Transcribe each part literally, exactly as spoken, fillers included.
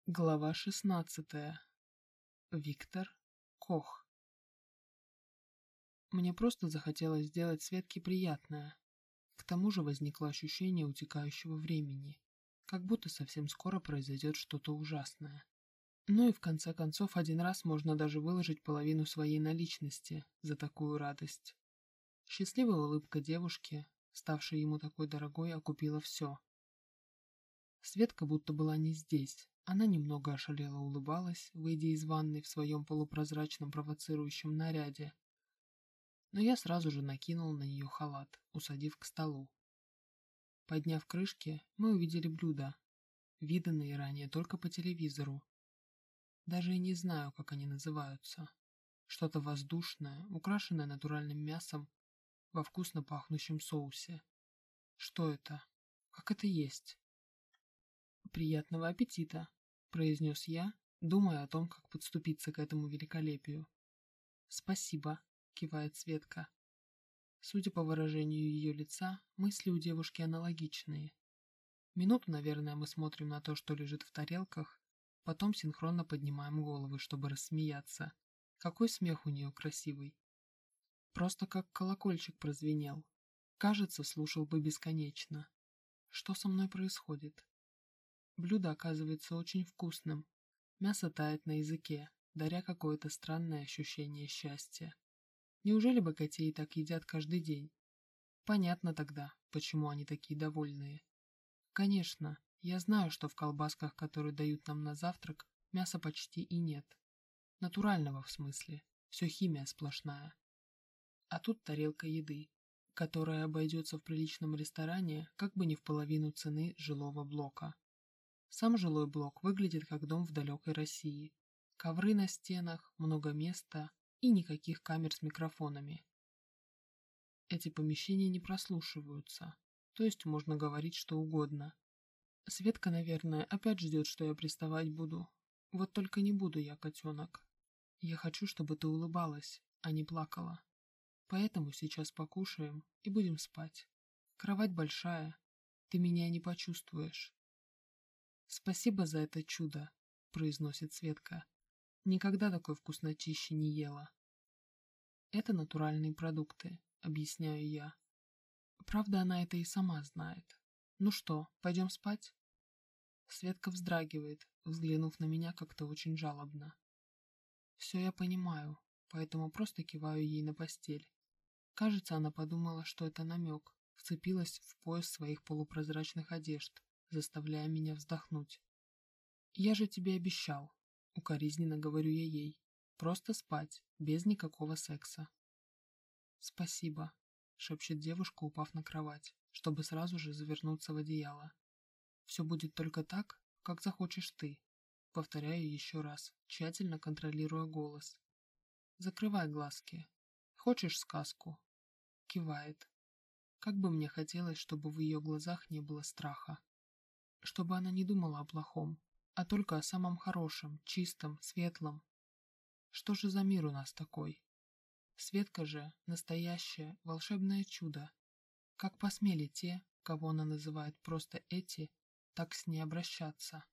Глава шестнадцатая. Виктор Кох. Мне просто захотелось сделать Светке приятное. К тому же возникло ощущение утекающего времени, как будто совсем скоро произойдет что-то ужасное. Ну и в конце концов один раз можно даже выложить половину своей наличности за такую радость. Счастливая улыбка девушки, ставшей ему такой дорогой, окупила все. Светка будто была не здесь. Она немного ошалело улыбалась, выйдя из ванной в своем полупрозрачном провоцирующем наряде. Но я сразу же накинул на нее халат, усадив к столу. Подняв крышки, мы увидели блюда, виданные ранее только по телевизору. Даже и не знаю, как они называются. Что-то воздушное, украшенное натуральным мясом во вкусно пахнущем соусе. Что это? Как это есть? «Приятного аппетита», — произнес я, думая о том, как подступиться к этому великолепию. «Спасибо», — кивает Светка. Судя по выражению ее лица, мысли у девушки аналогичные. Минуту, наверное, мы смотрим на то, что лежит в тарелках, потом синхронно поднимаем головы, чтобы рассмеяться. Какой смех у нее красивый. Просто как колокольчик прозвенел. Кажется, слушал бы бесконечно. Что со мной происходит? Блюдо оказывается очень вкусным. Мясо тает на языке, даря какое-то странное ощущение счастья. Неужели богатеи так едят каждый день? Понятно тогда, почему они такие довольные. Конечно, я знаю, что в колбасках, которые дают нам на завтрак, мяса почти и нет. Натурального в смысле, все химия сплошная. А тут тарелка еды, которая обойдется в приличном ресторане как бы не в половину цены жилого блока. Сам жилой блок выглядит как дом в далекой России. Ковры на стенах, много места и никаких камер с микрофонами. Эти помещения не прослушиваются, то есть можно говорить что угодно. Светка, наверное, опять ждет, что я приставать буду. Вот только не буду я, котенок. Я хочу, чтобы ты улыбалась, а не плакала. Поэтому сейчас покушаем и будем спать. Кровать большая, ты меня не почувствуешь. «Спасибо за это чудо», — произносит Светка. «Никогда такой вкуснотищи не ела». «Это натуральные продукты», — объясняю я. Правда, она это и сама знает. «Ну что, пойдем спать?» Светка вздрагивает, взглянув на меня как-то очень жалобно. Все я понимаю, поэтому просто киваю ей на постель. Кажется, она подумала, что это намек, вцепилась в пояс своих полупрозрачных одежд, заставляя меня вздохнуть. «Я же тебе обещал», — укоризненно говорю я ей. «Просто спать, без никакого секса». «Спасибо», — шепчет девушка, упав на кровать, чтобы сразу же завернуться в одеяло. «Все будет только так, как захочешь ты», — повторяю еще раз, тщательно контролируя голос. «Закрывай глазки. Хочешь сказку?» Кивает. Как бы мне хотелось, чтобы в ее глазах не было страха. Чтобы она не думала о плохом, а только о самом хорошем, чистом, светлом. Что же за мир у нас такой? Светка же — настоящее, волшебное чудо. Как посмели те, кого она называет просто эти, так с ней обращаться?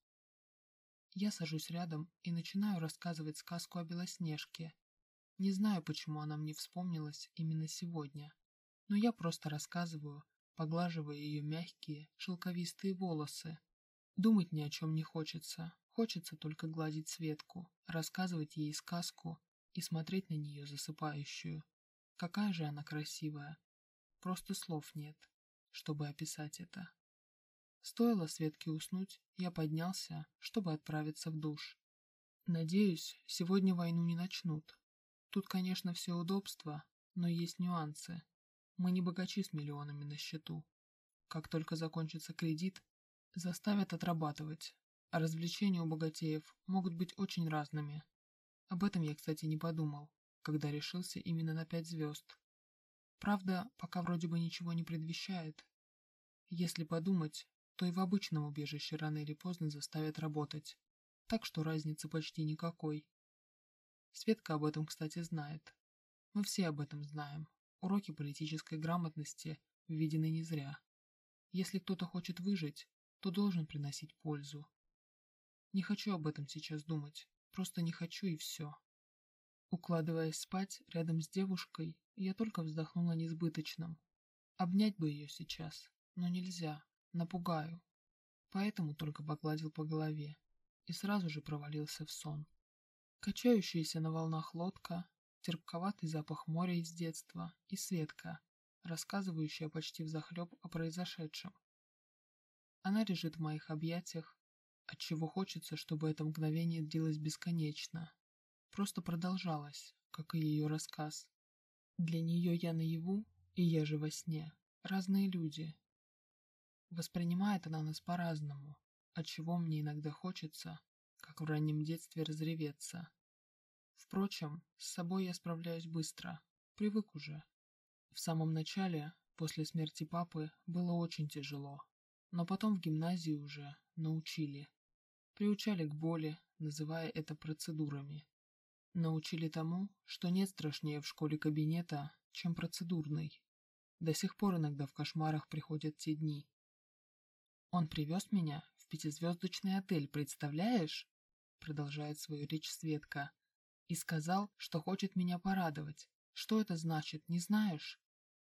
Я сажусь рядом и начинаю рассказывать сказку о Белоснежке. Не знаю, почему она мне вспомнилась именно сегодня, но я просто рассказываю, поглаживая ее мягкие, шелковистые волосы. Думать ни о чем не хочется, хочется только гладить Светку, рассказывать ей сказку и смотреть на нее засыпающую. Какая же она красивая. Просто слов нет, чтобы описать это. Стоило Светке уснуть, я поднялся, чтобы отправиться в душ. Надеюсь, сегодня войну не начнут. Тут, конечно, все удобства, но есть нюансы. Мы не богачи с миллионами на счету. Как только закончится кредит, заставят отрабатывать, а развлечения у богатеев могут быть очень разными. Об этом я, кстати, не подумал, когда решился именно на пять звезд. Правда, пока вроде бы ничего не предвещает. Если подумать, то и в обычном убежище рано или поздно заставят работать, так что разницы почти никакой. Светка об этом, кстати, знает. Мы все об этом знаем. Уроки политической грамотности введены не зря. Если кто-то хочет выжить, то должен приносить пользу. Не хочу об этом сейчас думать. Просто не хочу и все. Укладываясь спать рядом с девушкой, я только вздохнула несбыточным. Обнять бы ее сейчас, но нельзя, напугаю. Поэтому только погладил по голове и сразу же провалился в сон. Качающаяся на волнах лодка, терпковатый запах моря из детства и Светка, рассказывающая почти взахлеб о произошедшем. Она лежит в моих объятиях, отчего хочется, чтобы это мгновение длилось бесконечно. Просто продолжалось, как и ее рассказ. Для нее я наяву, и я же во сне. Разные люди. Воспринимает она нас по-разному, отчего мне иногда хочется, как в раннем детстве, разреветься. Впрочем, с собой я справляюсь быстро, привык уже. В самом начале, после смерти папы, было очень тяжело, но потом в гимназии уже научили. Приучали к боли, называя это процедурами. Научили тому, что нет страшнее в школе кабинета, чем процедурный. До сих пор иногда в кошмарах приходят те дни. Он привез меня в пятизвездочный отель, представляешь? Продолжает свою речь Светка. И сказал, что хочет меня порадовать. Что это значит, не знаешь?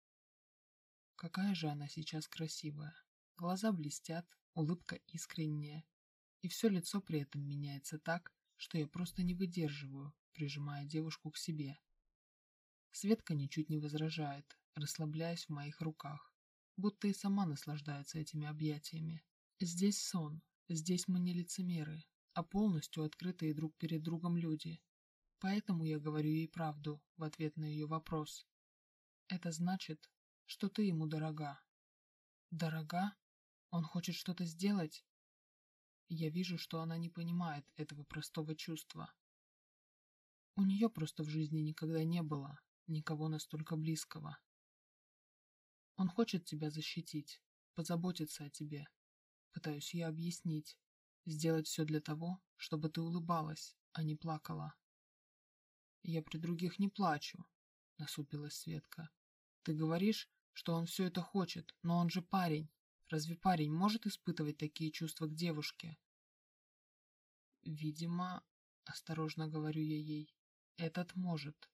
Какая же она сейчас красивая. Глаза блестят, улыбка искренняя. И все лицо при этом меняется так, что я просто не выдерживаю, прижимая девушку к себе. Светка ничуть не возражает, расслабляясь в моих руках, будто и сама наслаждается этими объятиями. Здесь сон, здесь мы не лицемеры, а полностью открытые друг перед другом люди. Поэтому я говорю ей правду в ответ на ее вопрос. Это значит, что ты ему дорога. Дорога? Он хочет что-то сделать? Я вижу, что она не понимает этого простого чувства. У нее просто в жизни никогда не было никого настолько близкого. Он хочет тебя защитить, позаботиться о тебе. Пытаюсь я объяснить, сделать все для того, чтобы ты улыбалась, а не плакала. Я при других не плачу, насупилась Светка. Ты говоришь, что он все это хочет, но он же парень. Разве парень может испытывать такие чувства к девушке? Видимо, осторожно говорю я ей, этот может.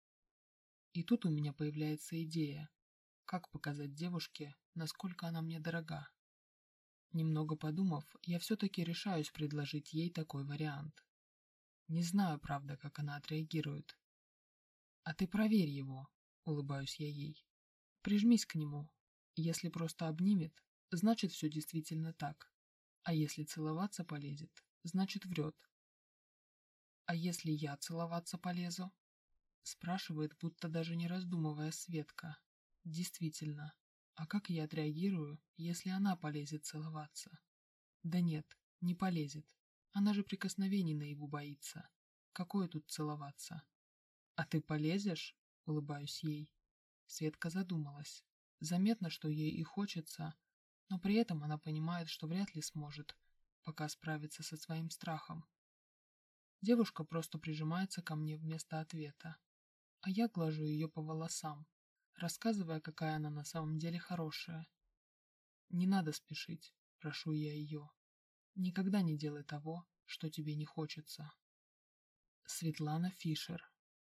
И тут у меня появляется идея, как показать девушке, насколько она мне дорога. Немного подумав, я все-таки решаюсь предложить ей такой вариант. Не знаю, правда, как она отреагирует. А ты проверь его, улыбаюсь я ей. Прижмись к нему. Если просто обнимет, значит все действительно так. А если целоваться полезет, значит врет. А если я целоваться полезу? Спрашивает, будто даже не раздумывая Светка. Действительно. А как я отреагирую, если она полезет целоваться? Да нет, не полезет. Она же прикосновений наяву боится. Какое тут целоваться? А ты полезешь? Улыбаюсь ей. Светка задумалась. Заметно, что ей и хочется, но при этом она понимает, что вряд ли сможет пока справиться со своим страхом. Девушка просто прижимается ко мне вместо ответа, а я глажу ее по волосам, рассказывая, какая она на самом деле хорошая. Не надо спешить, прошу я ее. Никогда не делай того, что тебе не хочется. Светлана Фишер.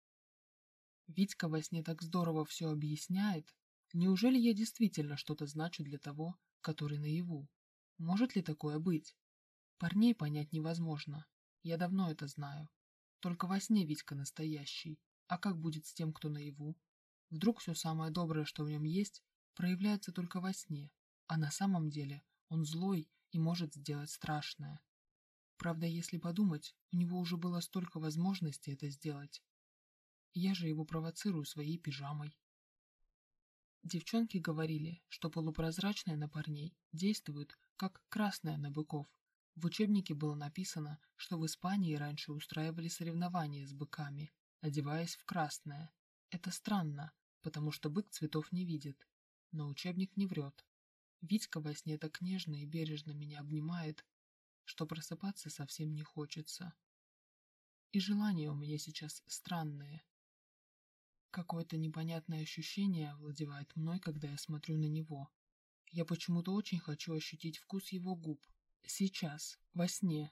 Витька во сне так здорово все объясняет. Неужели я действительно что-то значу для того, который наяву? Может ли такое быть? Парней понять невозможно. Я давно это знаю. Только во сне Витька настоящий. А как будет с тем, кто наяву? Вдруг все самое доброе, что в нем есть, проявляется только во сне, а на самом деле он злой и может сделать страшное. Правда, если подумать, у него уже было столько возможностей это сделать. Я же его провоцирую своей пижамой. Девчонки говорили, что полупрозрачное на парней действует, как красное на быков. В учебнике было написано, что в Испании раньше устраивали соревнования с быками, одеваясь в красное. Это странно, потому что бык цветов не видит. Но учебник не врет. Витька во сне так нежно и бережно меня обнимает, что просыпаться совсем не хочется. И желания у меня сейчас странные. Какое-то непонятное ощущение овладевает мной, когда я смотрю на него. Я почему-то очень хочу ощутить вкус его губ. Сейчас, во сне.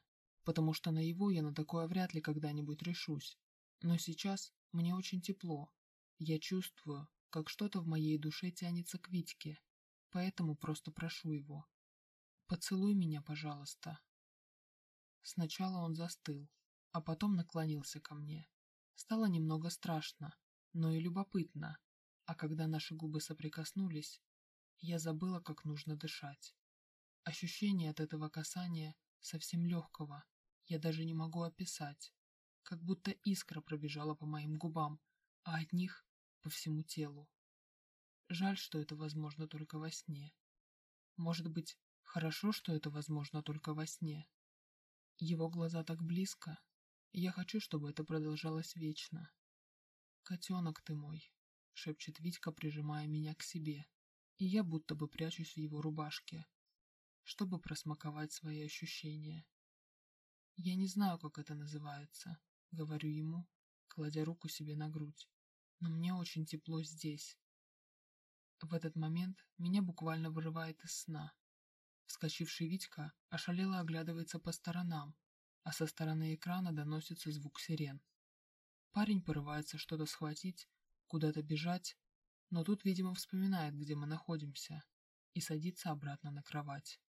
потому что наяву я на такое вряд ли когда-нибудь решусь. Но сейчас мне очень тепло. Я чувствую, как что-то в моей душе тянется к Витьке, поэтому просто прошу его. «Поцелуй меня, пожалуйста». Сначала он застыл, а потом наклонился ко мне. Стало немного страшно, но и любопытно, а когда наши губы соприкоснулись, я забыла, как нужно дышать. Ощущение от этого касания совсем легкого, я даже не могу описать, как будто искра пробежала по моим губам, а от них по всему телу. Жаль, что это возможно только во сне. Может быть, хорошо, что это возможно только во сне. Его глаза так близко, и я хочу, чтобы это продолжалось вечно. «Котенок ты мой», — шепчет Витька, прижимая меня к себе, и я будто бы прячусь в его рубашке, чтобы просмаковать свои ощущения. «Я не знаю, как это называется», — говорю ему, кладя руку себе на грудь, «но мне очень тепло здесь». В этот момент меня буквально вырывает из сна. Вскочивший Витька ошалело оглядывается по сторонам, а со стороны экрана доносится звук сирен. Парень порывается что-то схватить, куда-то бежать, но тут, видимо, вспоминает, где мы находимся, и садится обратно на кровать.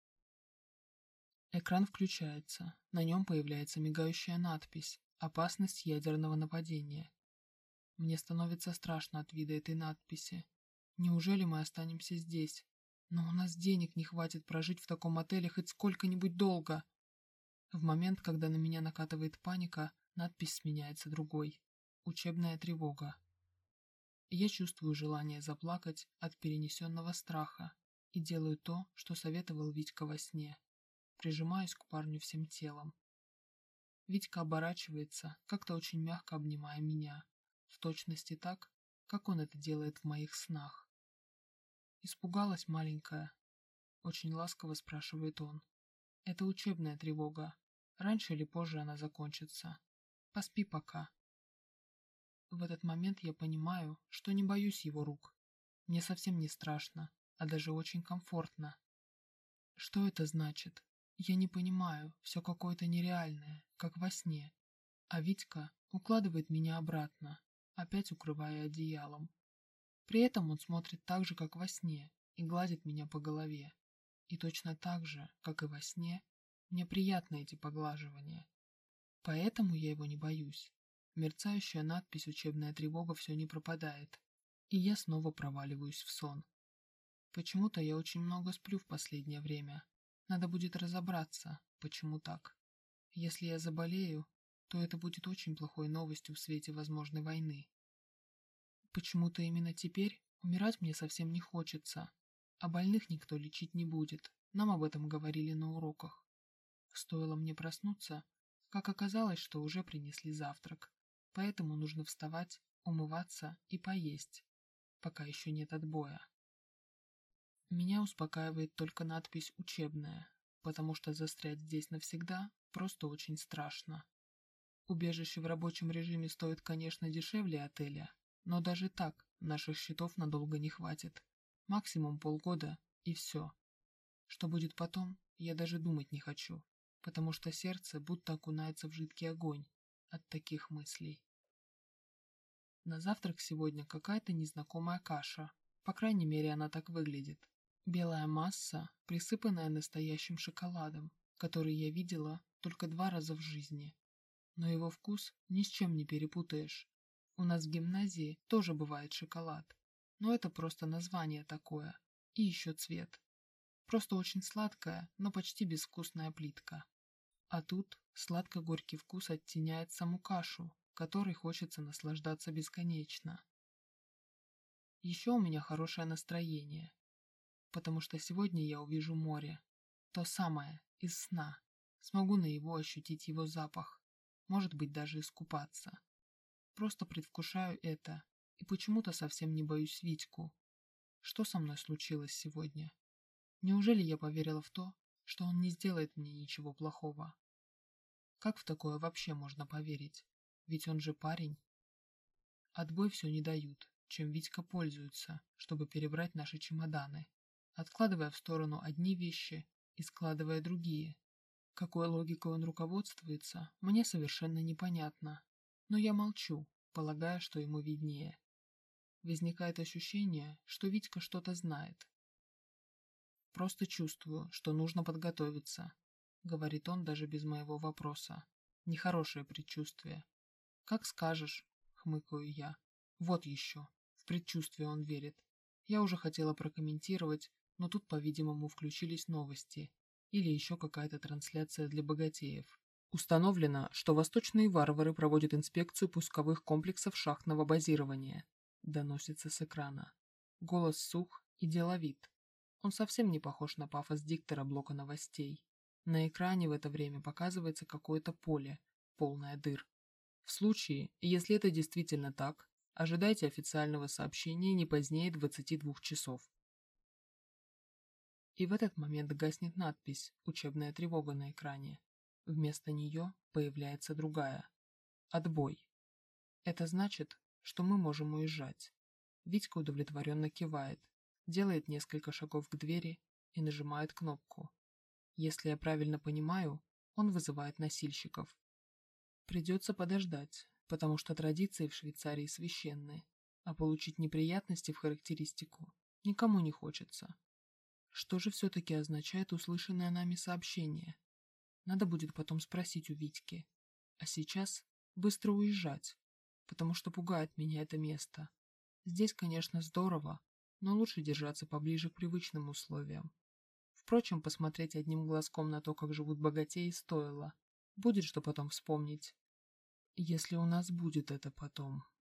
Экран включается, на нем появляется мигающая надпись «Опасность ядерного нападения». Мне становится страшно от вида этой надписи. Неужели мы останемся здесь? Но у нас денег не хватит прожить в таком отеле хоть сколько-нибудь долго. В момент, когда на меня накатывает паника, надпись сменяется другой. Учебная тревога. Я чувствую желание заплакать от перенесенного страха и делаю то, что советовал Витька во сне. Прижимаюсь к парню всем телом. Витька оборачивается, как-то очень мягко обнимая меня, в точности так, как он это делает в моих снах. «Испугалась, маленькая?» — очень ласково спрашивает он. «Это учебная тревога. Раньше или позже она закончится. Поспи пока». В этот момент я понимаю, что не боюсь его рук. Мне совсем не страшно, а даже очень комфортно. Что это значит? Я не понимаю, все какое-то нереальное, как во сне. А Витька укладывает меня обратно, опять укрывая одеялом. При этом он смотрит так же, как во сне, и гладит меня по голове. И точно так же, как и во сне, мне приятны эти поглаживания. Поэтому я его не боюсь. Мерцающая надпись «Учебная тревога» все не пропадает, и я снова проваливаюсь в сон. Почему-то я очень много сплю в последнее время. Надо будет разобраться, почему так. Если я заболею, то это будет очень плохой новостью в свете возможной войны. Почему-то именно теперь умирать мне совсем не хочется, а больных никто лечить не будет, нам об этом говорили на уроках. Стоило мне проснуться, как оказалось, что уже принесли завтрак, поэтому нужно вставать, умываться и поесть, пока еще нет отбоя. Меня успокаивает только надпись «Учебная», потому что застрять здесь навсегда просто очень страшно. Убежище в рабочем режиме стоит, конечно, дешевле отеля, но даже так наших счетов надолго не хватит. Максимум полгода и все. Что будет потом, я даже думать не хочу, потому что сердце будто окунается в жидкий огонь от таких мыслей. На завтрак сегодня какая-то незнакомая каша, по крайней мере она так выглядит. Белая масса, присыпанная настоящим шоколадом, который я видела только два раза в жизни. Но его вкус ни с чем не перепутаешь. У нас в гимназии тоже бывает шоколад, но это просто название такое, и еще цвет. Просто очень сладкая, но почти безвкусная плитка. А тут сладко-горький вкус оттеняет саму кашу, которой хочется наслаждаться бесконечно. Еще у меня хорошее настроение, потому что сегодня я увижу море. То самое, из сна. Смогу наяву ощутить его запах, может быть, даже искупаться. Просто предвкушаю это и почему-то совсем не боюсь Витьку. Что со мной случилось сегодня? Неужели я поверила в то, что он не сделает мне ничего плохого? Как в такое вообще можно поверить? Ведь он же парень. Отбой все не дают, чем Витька пользуется, чтобы перебрать наши чемоданы, откладывая в сторону одни вещи и складывая другие. Какой логикой он руководствуется, мне совершенно непонятно. Но я молчу, полагая, что ему виднее. Возникает ощущение, что Витька что-то знает. «Просто чувствую, что нужно подготовиться», — говорит он даже без моего вопроса. Нехорошее предчувствие. «Как скажешь», — хмыкаю я. «Вот еще. В предчувствие он верит. Я уже хотела прокомментировать, но тут, по-видимому, включились новости. Или еще какая-то трансляция для богатеев. Установлено, что восточные варвары проводят инспекцию пусковых комплексов шахтного базирования. Доносится с экрана. Голос сух и деловит. Он совсем не похож на пафос диктора блока новостей. На экране в это время показывается какое-то поле, полное дыр. В случае, если это действительно так, ожидайте официального сообщения не позднее двадцати двух часов. И в этот момент гаснет надпись «Учебная тревога» на экране. Вместо нее появляется другая. Отбой. Это значит, что мы можем уезжать. Витька удовлетворенно кивает, делает несколько шагов к двери и нажимает кнопку. Если я правильно понимаю, он вызывает носильщиков. Придется подождать, потому что традиции в Швейцарии священны, а получить неприятности в характеристику никому не хочется. Что же все-таки означает услышанное нами сообщение? Надо будет потом спросить у Витьки. А сейчас быстро уезжать, потому что пугает меня это место. Здесь, конечно, здорово, но лучше держаться поближе к привычным условиям. Впрочем, посмотреть одним глазком на то, как живут богатеи, стоило. Будет что потом вспомнить. Если у нас будет это потом.